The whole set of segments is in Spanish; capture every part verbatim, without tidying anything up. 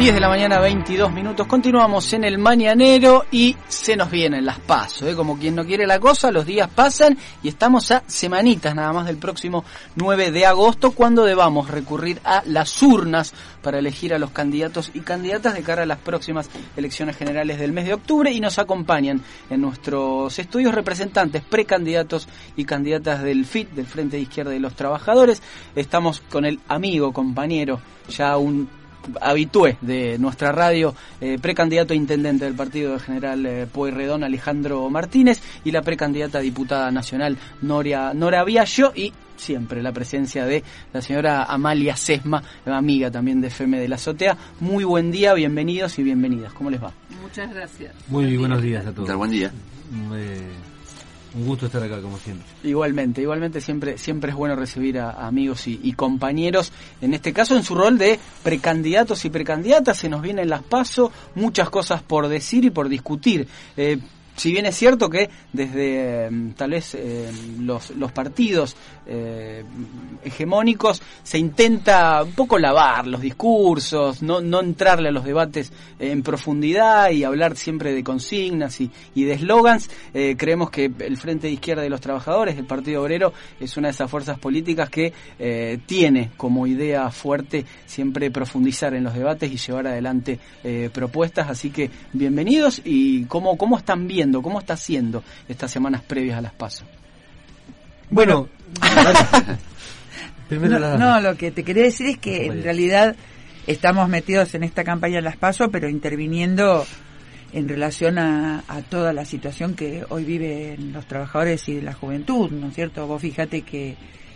diez de la mañana, veintidós minutos. Continuamos en el mañanero y se nos vienen las PASO, ¿eh? Como quien no quiere la cosa, los días pasan y estamos a semanitas nada más del próximo nueve de agosto, cuando debamos recurrir a las urnas para elegir a los candidatos y candidatas de cara a las próximas elecciones generales del mes de octubre, y nos acompañan en nuestros estudios representantes, precandidatos y candidatas del F I T, del Frente de Izquierda de los Trabajadores. Estamos con el amigo, compañero, ya un habitué de nuestra radio, eh, precandidato a intendente del partido de General eh, Pueyrredón, Alejandro Martínez, y la precandidata a diputada nacional, Noria, Nora Biagio, y siempre la presencia de la señora Amalia Sesma, amiga también de F M de la Azotea. Muy buen día, bienvenidos y bienvenidas. ¿Cómo les va? Muchas gracias. Muy buenos días a todos. Buen día. Eh, un gusto estar acá, como siempre. Igualmente, igualmente siempre siempre es bueno recibir a, a amigos y, y compañeros, en este caso en su rol de precandidatos y precandidatas. Se nos vienen las PASO, muchas cosas por decir y por discutir. Eh, Si bien es cierto que desde eh, tal vez eh, los, los partidos eh, hegemónicos se intenta un poco lavar los discursos, no, no entrarle a los debates eh, en profundidad y hablar siempre de consignas y, y de eslogans, eh, creemos que el Frente de Izquierda de los Trabajadores, el Partido Obrero, es una de esas fuerzas políticas que eh, tiene como idea fuerte siempre profundizar en los debates y llevar adelante eh, propuestas. Así que bienvenidos. Y cómo, cómo están viendo, ¿cómo está haciendo estas semanas previas a las PASO? Bueno, no, la... no, lo que te quería decir es que en realidad estamos metidos en esta campaña de las PASO, pero interviniendo en relación a, a toda la situación que hoy viven los trabajadores y la juventud, ¿no es cierto? Vos fíjate que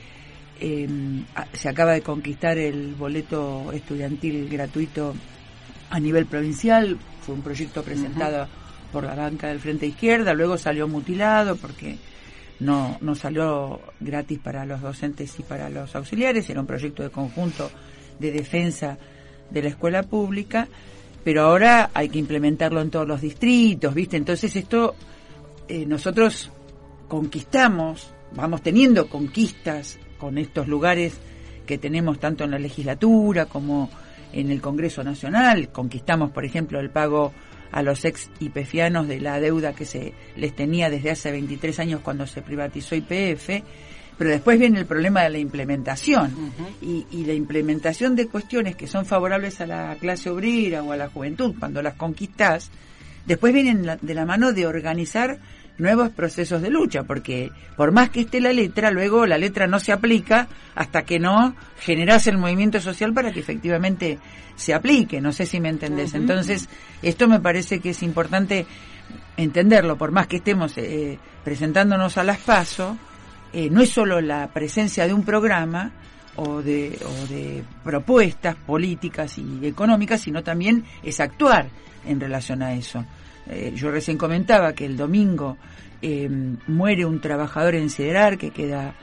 eh, se acaba de conquistar el boleto estudiantil gratuito a nivel provincial. Fue un proyecto presentado uh-huh. por la banca del Frente de Izquierda, luego salió mutilado porque no, no salió gratis para los docentes y para los auxiliares. Era un proyecto de conjunto de defensa de la escuela pública, pero ahora hay que implementarlo en todos los distritos, ¿viste? Entonces esto, eh, nosotros conquistamos, vamos teniendo conquistas con estos lugares que tenemos tanto en la legislatura como en el Congreso Nacional. Conquistamos, por ejemplo, el pago a los ex ipefianos de la deuda que se les tenía desde hace veintitrés años cuando se privatizó Y P F, pero después viene el problema de la implementación, uh-huh. y, y la implementación de cuestiones que son favorables a la clase obrera o a la juventud cuando las conquistás, después vienen la, de la mano de organizar nuevos procesos de lucha, porque por más que esté la letra, luego la letra no se aplica hasta que no generás el movimiento social para que efectivamente se aplique. No sé si me entendés. Uh-huh. Entonces, esto me parece que es importante entenderlo, por más que estemos eh, presentándonos a las PASO, eh, no es solo la presencia de un programa o de, o de propuestas políticas y económicas, sino también es actuar en relación a eso. Eh, yo recién comentaba que el domingo eh, muere un trabajador en Siderar que queda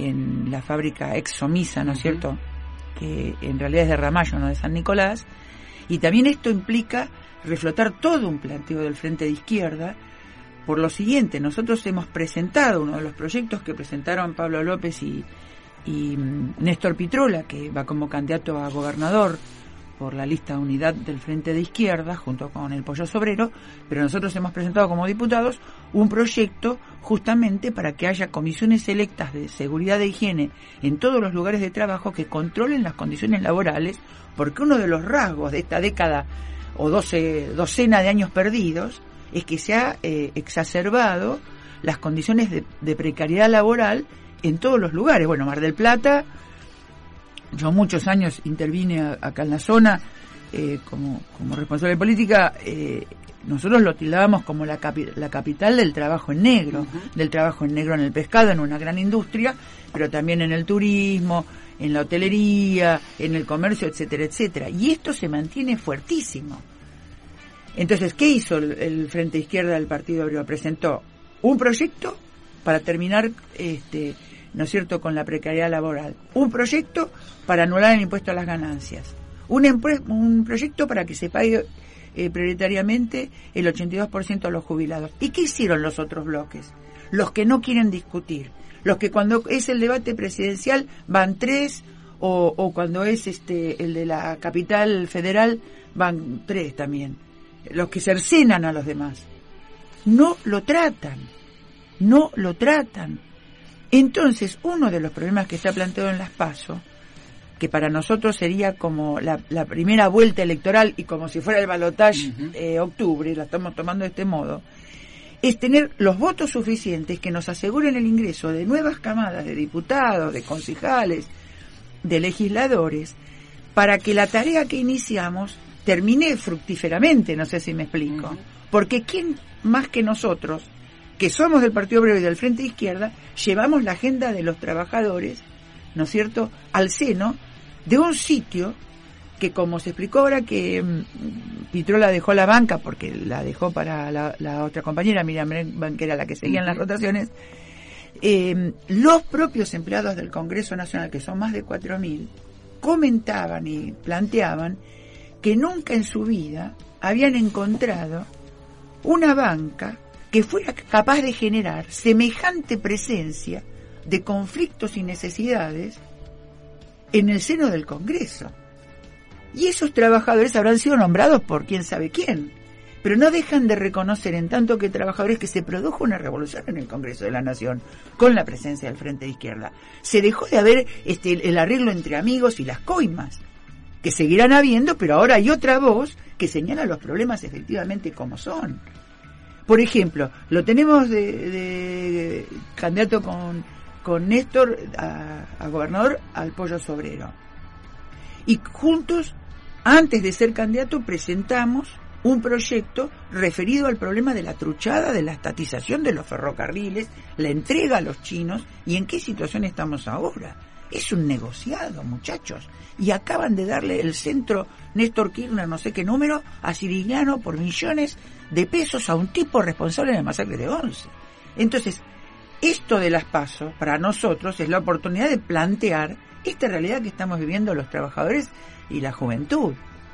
en la fábrica Exomisa, ¿no es cierto?, que en realidad es de Ramallo, no de San Nicolás, y también esto implica reflotar todo un planteo del Frente de Izquierda por lo siguiente. Nosotros hemos presentado uno de los proyectos que presentaron Pablo López y, y Néstor Pitrola, que va como candidato a gobernador por la lista Unidad del Frente de Izquierda, junto con el Pollo Sobrero, pero nosotros hemos presentado como diputados un proyecto justamente para que haya comisiones electas de seguridad e higiene en todos los lugares de trabajo que controlen las condiciones laborales, porque uno de los rasgos de esta década o doce, docena de años perdidos es que se ha eh, exacerbado las condiciones de, de precariedad laboral en todos los lugares. Bueno, Mar del Plata, yo muchos años intervine a, acá en la zona eh, como, como responsable de política. Eh, nosotros lo tildábamos como la, capi, la capital del trabajo en negro, uh-huh. del trabajo en negro en el pescado, en una gran industria, pero también en el turismo, en la hotelería, en el comercio, etcétera, etcétera. Y esto se mantiene fuertísimo. Entonces, ¿qué hizo el, el Frente Izquierda del Partido Obrero? Presentó un proyecto para terminar, este, ¿no es cierto?, con la precariedad laboral. Un proyecto para anular el impuesto a las ganancias. Un, empre- un proyecto para que se pague eh, prioritariamente el ochenta y dos por ciento a los jubilados. ¿Y qué hicieron los otros bloques? Los que no quieren discutir. Los que cuando es el debate presidencial van tres o, o cuando es este el de la capital federal, van tres también, los que cercenan a los demás. No lo tratan, no lo tratan. Entonces, uno de los problemas que está planteado en las PASO, que para nosotros sería como la, la primera vuelta electoral y como si fuera el balotaje uh-huh. eh, octubre, la estamos tomando de este modo, es tener los votos suficientes que nos aseguren el ingreso de nuevas camadas de diputados, de concejales, de legisladores, para que la tarea que iniciamos termine fructíferamente, no sé si me explico. Uh-huh. Porque ¿quién más que nosotros, que somos del Partido Obrero y del Frente de Izquierda, llevamos la agenda de los trabajadores, ¿no es cierto?, al seno de un sitio que, como se explicó ahora que um, Pitrola dejó la banca, porque la dejó para la, la otra compañera, Miriam Bregman, que era la que seguía en las rotaciones, eh, los propios empleados del Congreso Nacional, que son más de cuatro mil, comentaban y planteaban que nunca en su vida habían encontrado una banca que fuera capaz de generar semejante presencia de conflictos y necesidades en el seno del Congreso. Y esos trabajadores habrán sido nombrados por quién sabe quién, pero no dejan de reconocer, en tanto que trabajadores, que se produjo una revolución en el Congreso de la Nación con la presencia del Frente de Izquierda. Se dejó de haber este, el arreglo entre amigos y las coimas, que seguirán habiendo, pero ahora hay otra voz que señala los problemas efectivamente como son. Por ejemplo, lo tenemos de, de, de candidato con, con Néstor a, a gobernador al Pollo Sobrero. Y juntos, antes de ser candidato, presentamos un proyecto referido al problema de la truchada, de la estatización de los ferrocarriles, la entrega a los chinos, y en qué situación estamos ahora. Es un negociado, muchachos. Y acaban de darle el centro Néstor Kirchner, no sé qué número, a Sirigliano por millones de pesos a un tipo responsable de la masacre de Once. Entonces, esto de las PASO, para nosotros, es la oportunidad de plantear esta realidad que estamos viviendo los trabajadores y la juventud.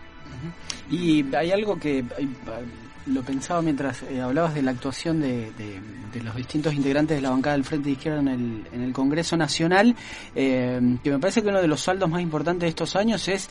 Y hay algo que hay, lo pensaba mientras eh, hablabas de la actuación de, de, de los distintos integrantes de la bancada del Frente de Izquierda en el, en el Congreso Nacional, eh, que me parece que uno de los saldos más importantes de estos años es,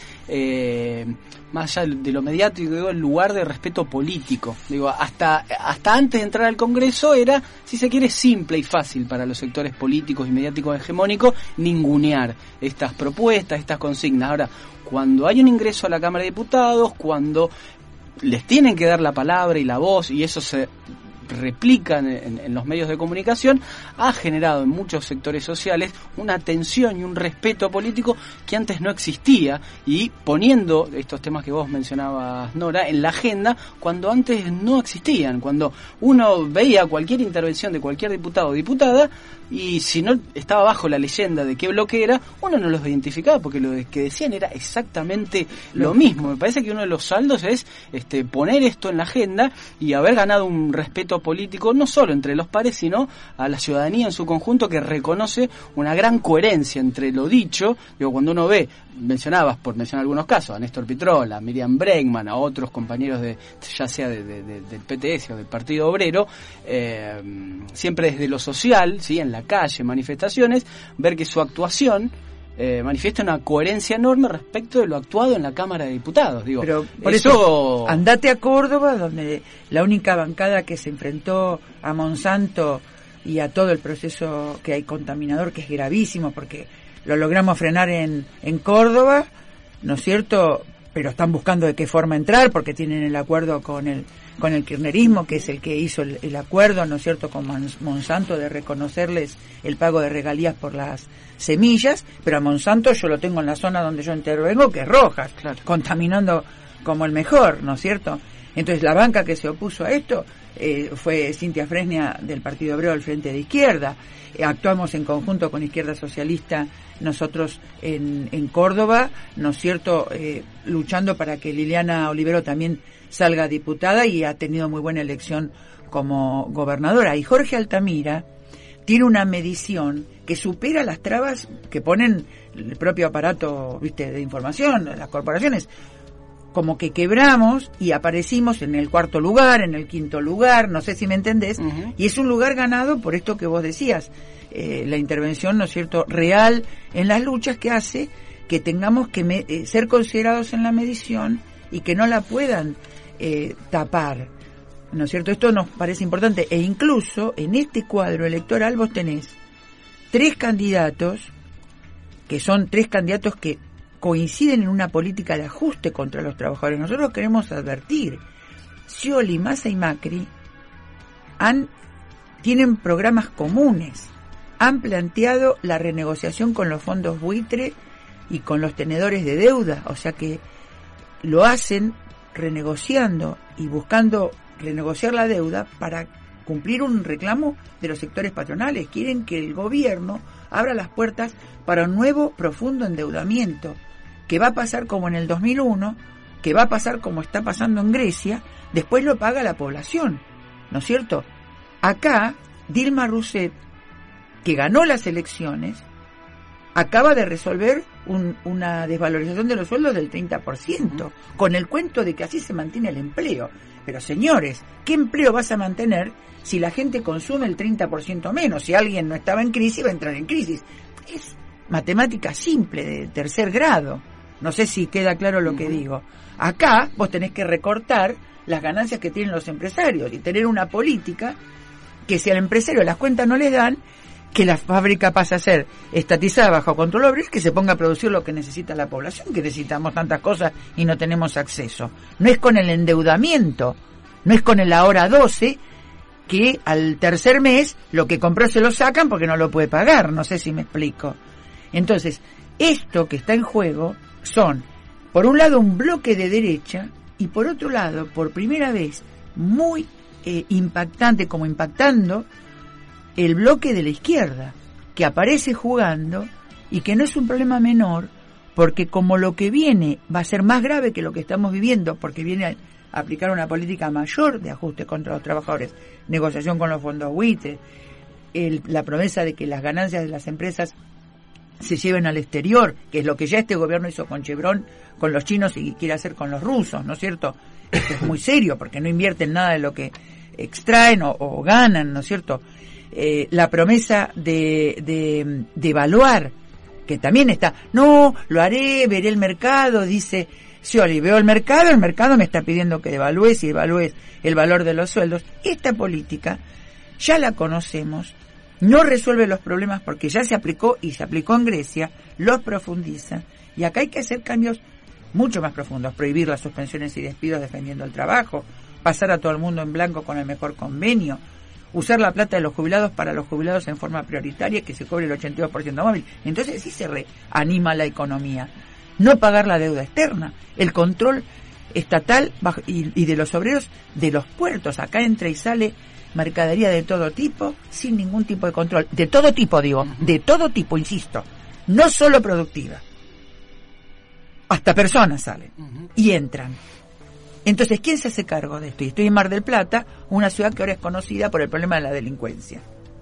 eh, más allá de lo mediático, digo, el lugar de respeto político. Digo, hasta hasta antes de entrar al Congreso era, si se quiere, simple y fácil para los sectores políticos y mediáticos hegemónicos ningunear estas propuestas, estas consignas. Ahora, cuando hay un ingreso a la Cámara de Diputados, cuando les tienen que dar la palabra y la voz, y eso se replica en, en, en los medios de comunicación, ha generado en muchos sectores sociales una tensión y un respeto político que antes no existía, y poniendo estos temas que vos mencionabas, Nora, en la agenda cuando antes no existían, cuando uno veía cualquier intervención de cualquier diputado o diputada, y si no estaba bajo la leyenda de qué bloque era, uno no los identificaba, porque lo que decían era exactamente lo mismo. Me parece que uno de los saldos es este poner esto en la agenda y haber ganado un respeto político, no solo entre los pares, sino a la ciudadanía en su conjunto, que reconoce una gran coherencia entre lo dicho. Digo, cuando uno ve, mencionabas, por mencionar algunos casos, a Néstor Pitrola, a Miriam Bregman, a otros compañeros de ya sea de, de, de, del P T S o del Partido Obrero, eh, siempre desde lo social, ¿sí?, en la calle, manifestaciones, ver que su actuación eh, manifiesta una coherencia enorme respecto de lo actuado en la Cámara de Diputados. Digo, pero por eso, eso andate a Córdoba, donde la única bancada que se enfrentó a Monsanto y a todo el proceso que hay contaminador, que es gravísimo, porque lo logramos frenar en, en Córdoba, ¿no es cierto?, pero están buscando de qué forma entrar, porque tienen el acuerdo con el con el kirchnerismo, que es el que hizo el, el acuerdo, ¿no es cierto?, con Monsanto, de reconocerles el pago de regalías por las semillas, pero a Monsanto yo lo tengo en la zona donde yo intervengo, que es Rojas, claro, contaminando como el mejor, ¿no es cierto? Entonces la banca que se opuso a esto eh, fue Cintia Fresnia del Partido Obrero del Frente de Izquierda. Eh, actuamos en conjunto con Izquierda Socialista nosotros en, en Córdoba, ¿no es cierto?, eh, luchando para que Liliana Olivero también salga diputada, y ha tenido muy buena elección como gobernadora. Y Jorge Altamira tiene una medición que supera las trabas que ponen el propio aparato, viste, de información, las corporaciones. Como que quebramos y aparecimos en el cuarto lugar, en el quinto lugar, no sé si me entendés, uh-huh. Y es un lugar ganado por esto que vos decías, eh, la intervención, ¿no es cierto?, real en las luchas, que hace que tengamos que me, eh, ser considerados en la medición y que no la puedan eh, tapar, ¿no es cierto? Esto nos parece importante, e incluso en este cuadro electoral vos tenés tres candidatos, que son tres candidatos que coinciden en una política de ajuste contra los trabajadores. Nosotros queremos advertir, Scioli, Massa y Macri han, tienen programas comunes, han planteado la renegociación con los fondos buitre y con los tenedores de deuda, o sea que lo hacen renegociando y buscando renegociar la deuda para cumplir un reclamo de los sectores patronales. Quieren que el gobierno abra las puertas para un nuevo profundo endeudamiento, que va a pasar como en el dos mil uno, que va a pasar como está pasando en Grecia, después lo paga la población, ¿no es cierto? Acá, Dilma Rousseff, que ganó las elecciones, acaba de resolver un, una desvalorización de los sueldos del treinta por ciento, con el cuento de que así se mantiene el empleo. Pero señores, ¿qué empleo vas a mantener si la gente consume el treinta por ciento menos? Si alguien no estaba en crisis, va a entrar en crisis. Es matemática simple, de tercer grado. No sé si queda claro lo que digo. Acá vos tenés que recortar las ganancias que tienen los empresarios y tener una política que, si al empresario las cuentas no les dan, que la fábrica pase a ser estatizada bajo control obrero, que se ponga a producir lo que necesita la población, que necesitamos tantas cosas y no tenemos acceso. No es con el endeudamiento, no es con el ahora doce, que al tercer mes lo que compró se lo sacan porque no lo puede pagar. No sé si me explico. Entonces, esto que está en juego son, por un lado, un bloque de derecha, y por otro lado, por primera vez, muy eh, impactante, como impactando, el bloque de la izquierda, que aparece jugando y que no es un problema menor, porque como lo que viene va a ser más grave que lo que estamos viviendo, porque viene a aplicar una política mayor de ajuste contra los trabajadores, negociación con los fondos buitre, el, la promesa de que las ganancias de las empresas se lleven al exterior, que es lo que ya este gobierno hizo con Chevron, con los chinos y quiere hacer con los rusos, ¿no es cierto? Esto es muy serio, porque no invierten nada de lo que extraen o, o ganan, ¿no es cierto? Eh, la promesa de, de, de evaluar, que también está, no, lo haré, veré el mercado, dice Scioli, veo el mercado, el mercado me está pidiendo que evalúes y evalúes el valor de los sueldos. Esta política ya la conocemos, no resuelve los problemas porque ya se aplicó y se aplicó en Grecia, los profundiza, y acá hay que hacer cambios mucho más profundos, prohibir las suspensiones y despidos defendiendo el trabajo, pasar a todo el mundo en blanco con el mejor convenio, usar la plata de los jubilados para los jubilados en forma prioritaria, que se cobre el ochenta y dos por ciento móvil. Entonces sí se reanima la economía. No pagar la deuda externa, el control estatal y, y de los obreros de los puertos. Acá entra y sale mercadería de todo tipo, sin ningún tipo de control. De todo tipo, digo, de todo tipo, insisto. No solo productiva. Hasta personas salen y entran. Entonces, ¿quién se hace cargo de esto? Y estoy en Mar del Plata, una ciudad que ahora es conocida por el problema de la delincuencia.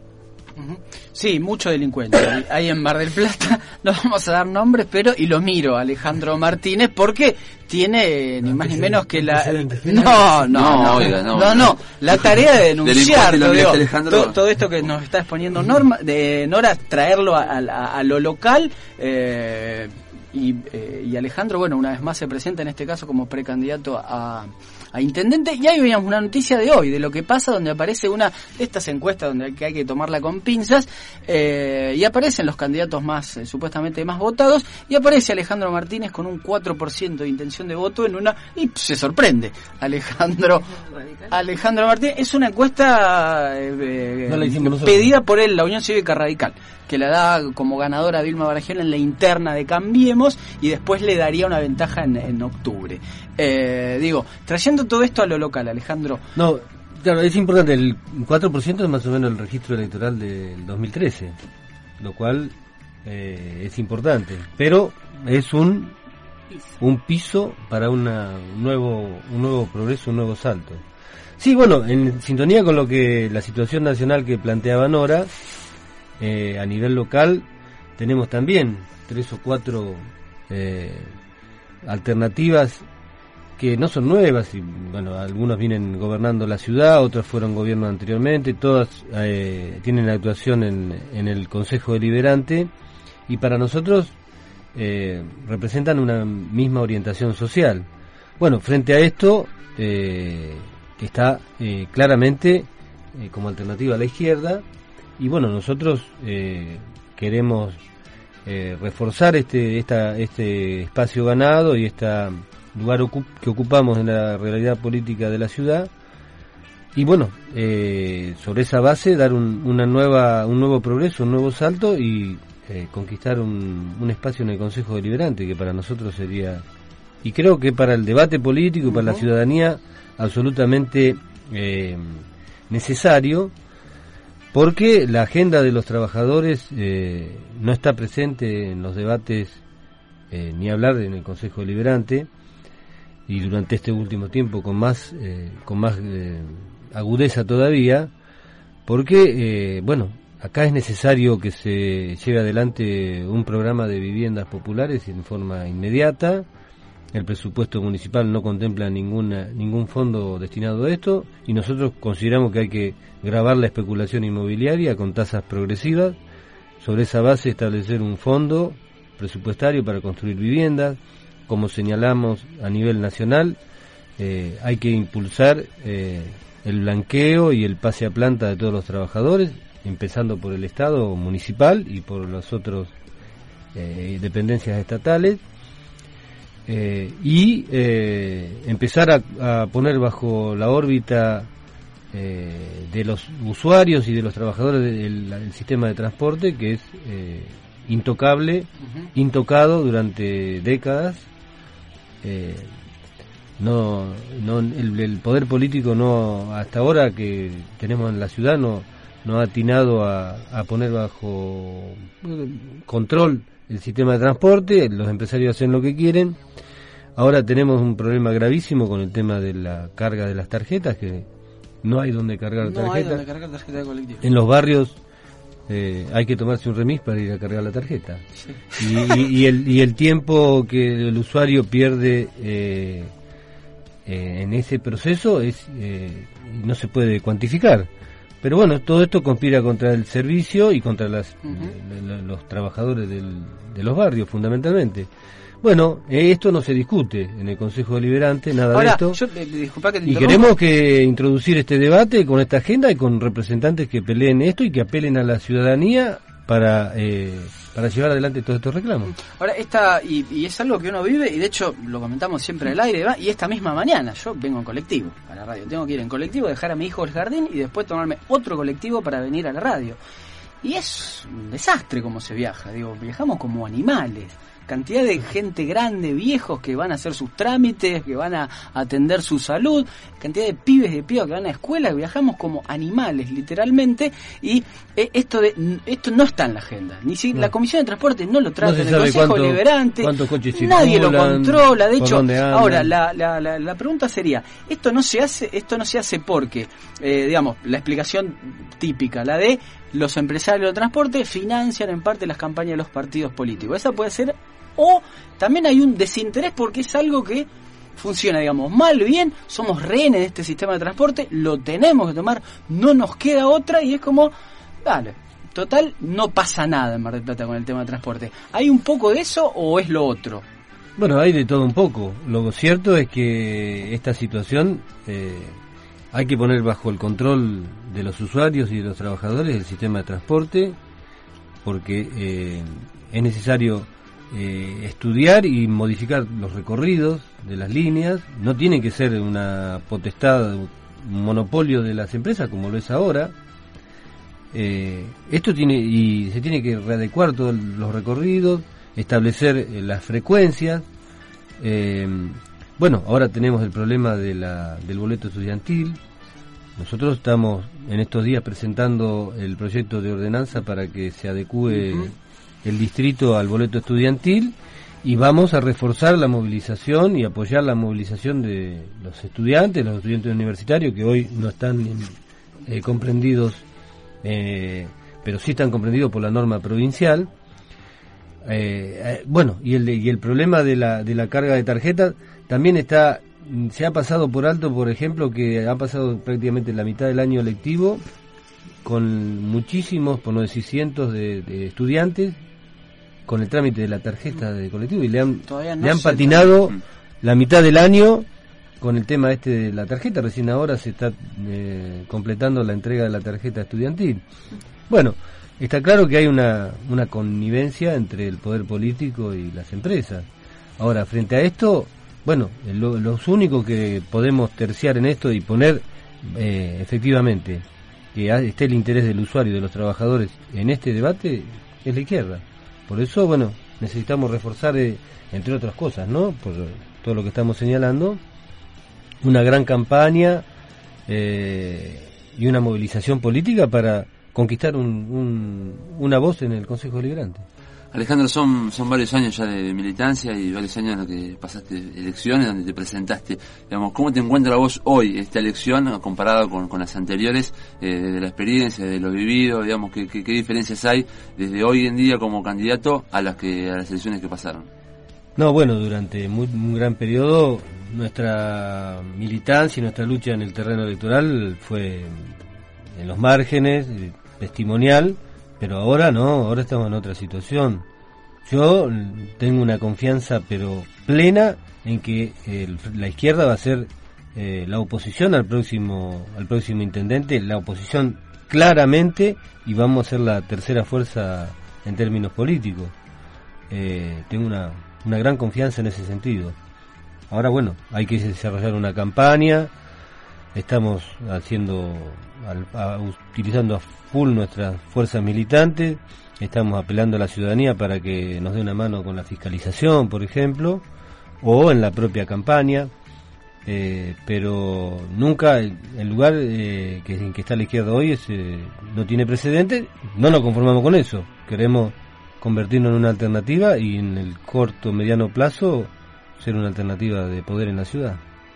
Sí, mucho delincuente hay en Mar del Plata, no vamos a dar nombres, pero, y lo miro a Alejandro Martínez, porque tiene ni más ni menos que la... No, no, no, oiga, no, no, no, la tarea de denunciar todo, todo, todo esto que nos está exponiendo Norma, de Nora, traerlo a, a, a lo local, eh, y, eh, y Alejandro, bueno, una vez más se presenta en este caso como precandidato a, a intendente, y ahí veíamos una noticia de hoy, de lo que pasa, donde aparece una de estas encuestas donde hay que, hay que tomarla con pinzas, eh, y aparecen los candidatos más, eh, supuestamente más votados, y aparece Alejandro Martínez con un cuatro por ciento de intención de voto en una, y se sorprende Alejandro Alejandro Martínez. Es una encuesta eh, no la hicimos pedida por él, la Unión Cívica Radical, que la da como ganadora a Vilma Baragiola en la interna de Cambiemos, y después le daría una ventaja en, en octubre. Eh, digo, trayendo todo esto a lo local, Alejandro. No, claro, es importante, el cuatro por ciento es más o menos el registro electoral del dos mil trece, lo cual eh, es importante, pero es un un piso para una, un nuevo un nuevo progreso, un nuevo salto. Sí, bueno, en sintonía con lo que la situación nacional que planteaba Nora, eh, a nivel local tenemos también tres o cuatro eh, alternativas que no son nuevas, y bueno, algunos vienen gobernando la ciudad, otros fueron gobierno anteriormente, todas eh, tienen actuación en, en el Consejo Deliberante, y para nosotros eh, representan una misma orientación social. Bueno, frente a esto eh, está eh, claramente eh, como alternativa a la izquierda, y bueno, nosotros eh, queremos eh, reforzar este esta, este espacio ganado y este lugar ocup- que ocupamos en la realidad política de la ciudad, y bueno, eh, sobre esa base dar un, una nueva un nuevo progreso, un nuevo salto, y eh, conquistar un, un espacio en el Consejo Deliberante, que para nosotros sería, y creo que para el debate político y para uh-huh. la ciudadanía, absolutamente eh, necesario, porque la agenda de los trabajadores eh, no está presente en los debates, eh, ni hablar en el Consejo Deliberante, y durante este último tiempo con más eh, con más eh, agudeza todavía, porque eh, bueno, acá es necesario que se lleve adelante un programa de viviendas populares en forma inmediata. El presupuesto municipal no contempla ninguna ningún fondo destinado a esto, y nosotros consideramos que hay que gravar la especulación inmobiliaria con tasas progresivas, sobre esa base establecer un fondo presupuestario para construir viviendas. Como señalamos a nivel nacional, eh, hay que impulsar eh, el blanqueo y el pase a planta de todos los trabajadores, empezando por el Estado municipal y por las otras eh, dependencias estatales, eh, y eh, empezar a, a poner bajo la órbita eh, de los usuarios y de los trabajadores del, del sistema de transporte, que es eh, intocable, uh-huh. intocado durante décadas. Eh, no, no el, el poder político no, hasta ahora que tenemos en la ciudad, no, no ha atinado a, a poner bajo control el sistema de transporte. Los empresarios hacen lo que quieren. Ahora tenemos un problema gravísimo con el tema de la carga de las tarjetas, que no hay donde cargar no tarjetas. Hay donde cargar tarjeta de colectivo. En los barrios Eh, hay que tomarse un remis para ir a cargar la tarjeta. Sí. Y, y, y, el, y el tiempo que el usuario pierde eh, eh, en ese proceso es eh, no se puede cuantificar. Pero bueno, todo esto conspira contra el servicio y contra las, uh-huh. eh, los trabajadores del, de los barrios, fundamentalmente. Bueno, eh, esto no se discute en el Consejo Deliberante, nada Ahora, de esto. Yo, eh, disculpa que te y queremos que introducir este debate con esta agenda y con representantes que peleen esto y que apelen a la ciudadanía para eh, para llevar adelante todos estos reclamos. Ahora, esta y, y es algo que uno vive, y de hecho lo comentamos siempre al aire, ¿va? Y esta misma mañana yo vengo en colectivo a la radio. Tengo que ir en colectivo, dejar a mi hijo al jardín y después tomarme otro colectivo para venir a la radio. Y es un desastre cómo se viaja. Digo, viajamos como animales. Cantidad de gente grande, viejos que van a hacer sus trámites, que van a atender su salud, cantidad de pibes de pibas que van a escuela, viajamos como animales literalmente, y eh, esto de esto no está en la agenda. Ni si no. La Comisión de Transporte no lo trata, no en el Consejo cuánto, Deliberante, nadie lo controla. De hecho, ahora la, la, la, la pregunta sería, esto no se hace, esto no se hace porque, eh, digamos, la explicación típica, la de los empresarios del transporte financian en parte las campañas de los partidos políticos. Esa puede ser. O también hay un desinterés porque es algo que funciona, digamos, mal, bien, somos rehenes de este sistema de transporte, lo tenemos que tomar, no nos queda otra, y es como, dale, total, no pasa nada en Mar del Plata con el tema de transporte. ¿Hay un poco de eso o es lo otro? Bueno, hay de todo un poco. Lo cierto es que esta situación eh, hay que poner bajo el control de los usuarios y de los trabajadores del sistema de transporte, porque eh, es necesario Eh, estudiar y modificar los recorridos de las líneas. No tiene que ser una potestad, un monopolio de las empresas como lo es ahora. Eh, esto tiene y se tiene que readecuar todos los recorridos, establecer eh, las frecuencias. Eh, bueno, ahora tenemos el problema de la, del boleto estudiantil. Nosotros estamos en estos días presentando el proyecto de ordenanza para que se adecue uh-huh. el distrito al boleto estudiantil, y vamos a reforzar la movilización y apoyar la movilización de los estudiantes, los estudiantes universitarios que hoy no están eh, comprendidos, eh, pero sí están comprendidos por la norma provincial. Eh, eh, bueno, y el y el problema de la de la carga de tarjetas también está, se ha pasado por alto, por ejemplo, que ha pasado prácticamente la mitad del año lectivo con muchísimos, por no decir cientos de, de estudiantes con el trámite de la tarjeta de colectivo y le han, no le han patinado todavía. la mitad del año con el tema este de la tarjeta. Recién ahora se está eh, completando la entrega de la tarjeta estudiantil. Bueno, está claro que hay una, una connivencia entre el poder político y las empresas. Ahora, frente a esto, bueno, lo, los únicos que podemos terciar en esto y poner eh, efectivamente que esté el interés del usuario y de los trabajadores en este debate es la izquierda. Por eso, bueno, necesitamos reforzar, eh, entre otras cosas, ¿no?, por todo lo que estamos señalando, una gran campaña eh, y una movilización política para conquistar un, un, una voz en el Consejo Deliberante. Alejandro, son son varios años ya de militancia y varios años en los que pasaste elecciones, donde te presentaste. Digamos, ¿cómo te encuentras vos hoy esta elección comparada con, con las anteriores, eh, de la experiencia, de lo vivido? Digamos, ¿qué, qué, qué diferencias hay desde hoy en día como candidato a las que a las elecciones que pasaron? No, bueno, durante muy, un gran periodo nuestra militancia y nuestra lucha en el terreno electoral fue en los márgenes, testimonial, pero ahora no, ahora estamos en otra situación. Yo tengo una confianza pero plena en que el, la izquierda va a ser eh, la oposición al próximo al próximo intendente, la oposición claramente, y vamos a ser la tercera fuerza en términos políticos. Eh, tengo una, una gran confianza en ese sentido. Ahora, bueno, hay que desarrollar una campaña. Estamos haciendo, a, a, utilizando a full nuestras fuerzas militantes. Estamos apelando a la ciudadanía para que nos dé una mano con la fiscalización, por ejemplo, o en la propia campaña. Eh, pero nunca el lugar eh, que, en que está la izquierda hoy es, eh, no tiene precedentes. No nos conformamos con eso. Queremos convertirnos en una alternativa y en el corto mediano plazo ser una alternativa de poder en la ciudad.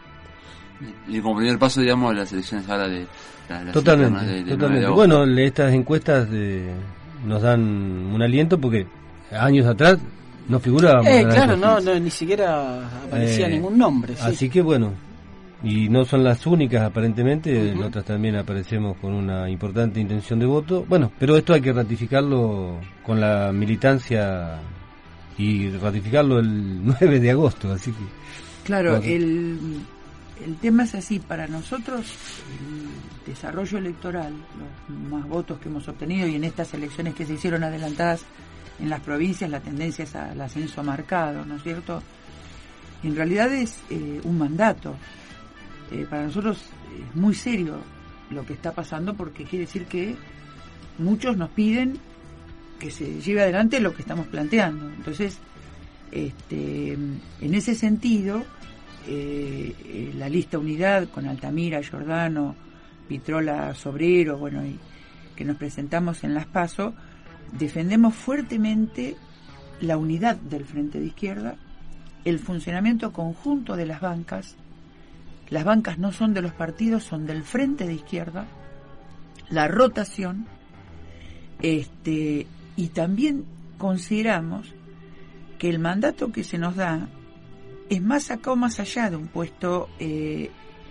Y como primer paso, digamos, las elecciones ahora de... La, totalmente, de, de totalmente. Bueno, estas encuestas de, nos dan un aliento porque años atrás no figurábamos. Eh, claro, no, no, ni siquiera aparecía eh, ningún nombre. Sí. Así que bueno, y no son las únicas aparentemente, uh-huh. Nosotras también aparecemos con una importante intención de voto. Bueno, pero esto hay que ratificarlo con la militancia y ratificarlo el nueve de agosto, así que... Claro, bueno. el, el tema es así, para nosotros el desarrollo electoral, los más votos que hemos obtenido y en estas elecciones que se hicieron adelantadas en las provincias, la tendencia es al ascenso marcado, ¿no es cierto? En realidad es eh, un mandato. Eh, para nosotros es muy serio lo que está pasando porque quiere decir que muchos nos piden que se lleve adelante lo que estamos planteando. Entonces, este, en ese sentido, eh, eh, la lista unidad con Altamira, Giordano, Pitrola, Sobrero, bueno, y que nos presentamos en las PASO, defendemos fuertemente la unidad del Frente de Izquierda, el funcionamiento conjunto de las bancas. Las bancas no son de los partidos, son del Frente de Izquierda, la rotación, este, y también consideramos que el mandato que se nos da es más acá o más allá de un puesto eh,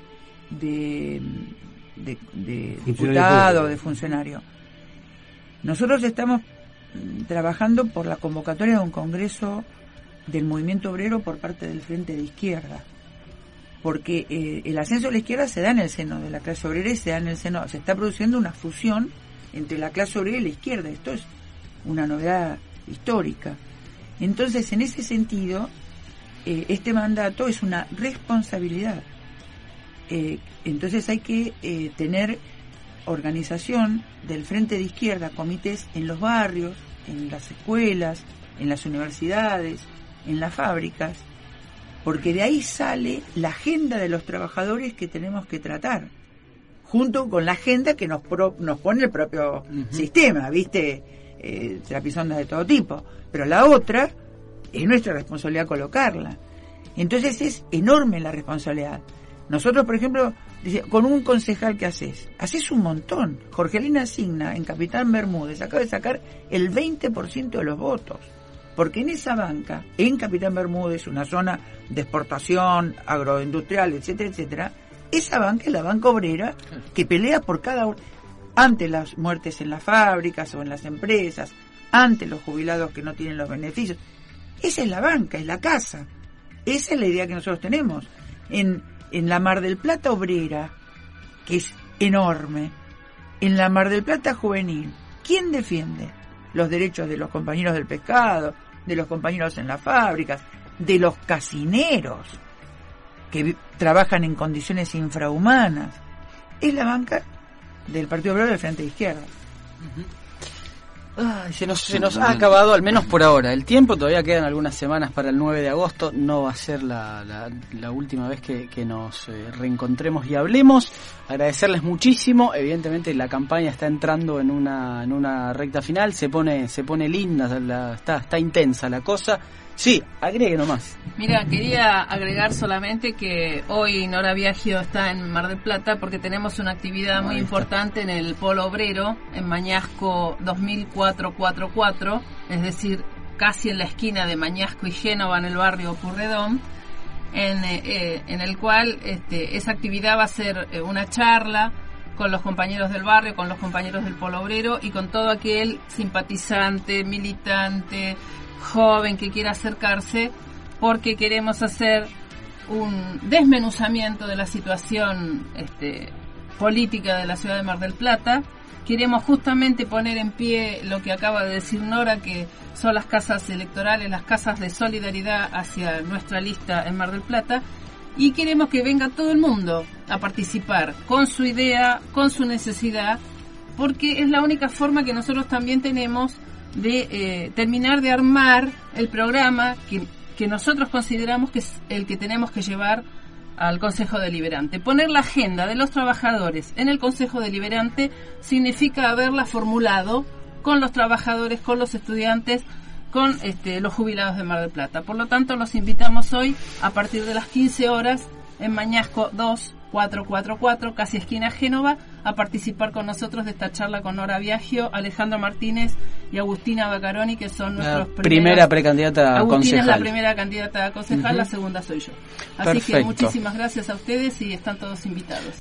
de, de, de diputado o de funcionario. Nosotros estamos trabajando por la convocatoria de un congreso del movimiento obrero por parte del Frente de Izquierda, porque eh, el ascenso de la izquierda se da en el seno de la clase obrera y se da en el seno, se está produciendo una fusión entre la clase obrera y la izquierda. Esto es una novedad histórica. Entonces, en ese sentido, eh, este mandato es una responsabilidad. Eh, entonces hay que eh, tener organización del Frente de Izquierda, comités en los barrios, en las escuelas, en las universidades, en las fábricas, porque de ahí sale la agenda de los trabajadores que tenemos que tratar, junto con la agenda que nos pro, nos pone el propio uh-huh. sistema, ¿viste? Eh, trapisondas de todo tipo. Pero la otra es nuestra responsabilidad colocarla. Entonces es enorme la responsabilidad. Nosotros, por ejemplo, con un concejal que haces, haces un montón. Jorgelina Signa, en Capitán Bermúdez, acaba de sacar el veinte por ciento de los votos. Porque en esa banca, en Capitán Bermúdez, una zona de exportación, agroindustrial, etcétera, etcétera, esa banca es la banca obrera que pelea por cada... ante las muertes en las fábricas o en las empresas, ante los jubilados que no tienen los beneficios. Esa es la banca, es la casa. Esa es la idea que nosotros tenemos. En, en la Mar del Plata obrera, que es enorme, en la Mar del Plata juvenil, ¿quién defiende los derechos de los compañeros del pescado, de los compañeros en las fábricas, de los casineros que vi- trabajan en condiciones infrahumanas? Es la banca del Partido Obrero del Frente de Izquierda. Ay, se nos, se nos ha acabado, al menos por ahora, el tiempo. Todavía quedan algunas semanas para el nueve de agosto. No va a ser la, la, la última vez que, que nos eh, reencontremos y hablemos. Agradecerles muchísimo. Evidentemente la campaña está entrando en una en una recta final. Se pone se pone linda, la, está está intensa la cosa. Sí, agregue nomás. Mira, quería agregar solamente que hoy Nora Biagio está en Mar del Plata porque tenemos una actividad muy importante en el Polo Obrero, en Mañasco dos mil cuatrocientos cuarenta y cuatro, es decir, casi en la esquina de Mañasco y Génova, en el barrio Purredón, en, eh, en el cual este, esa actividad va a ser eh, una charla con los compañeros del barrio, con los compañeros del Polo Obrero y con todo aquel simpatizante, militante, joven que quiera acercarse, porque queremos hacer un desmenuzamiento de la situación este, política de la ciudad de Mar del Plata. Queremos justamente poner en pie lo que acaba de decir Nora, que son las casas electorales, las casas de solidaridad hacia nuestra lista en Mar del Plata, y queremos que venga todo el mundo a participar con su idea, con su necesidad, porque es la única forma que nosotros también tenemos de eh, terminar de armar el programa que, que nosotros consideramos que es el que tenemos que llevar al Consejo Deliberante. Poner la agenda de los trabajadores en el Consejo Deliberante significa haberla formulado con los trabajadores, con los estudiantes, con este, los jubilados de Mar del Plata. Por lo tanto, los invitamos hoy a partir de las quince horas en Mañasco dos mil cuatrocientos cuarenta y cuatro, casi esquina Génova, a participar con nosotros de esta charla con Nora Biagio, Alejandro Martínez y Agustina Baccaroni, que son nuestros la primera precandidata a Agustina concejal. es la primera candidata a concejal, uh-huh. La segunda soy yo. Así Perfecto. Que muchísimas gracias a ustedes y están todos invitados.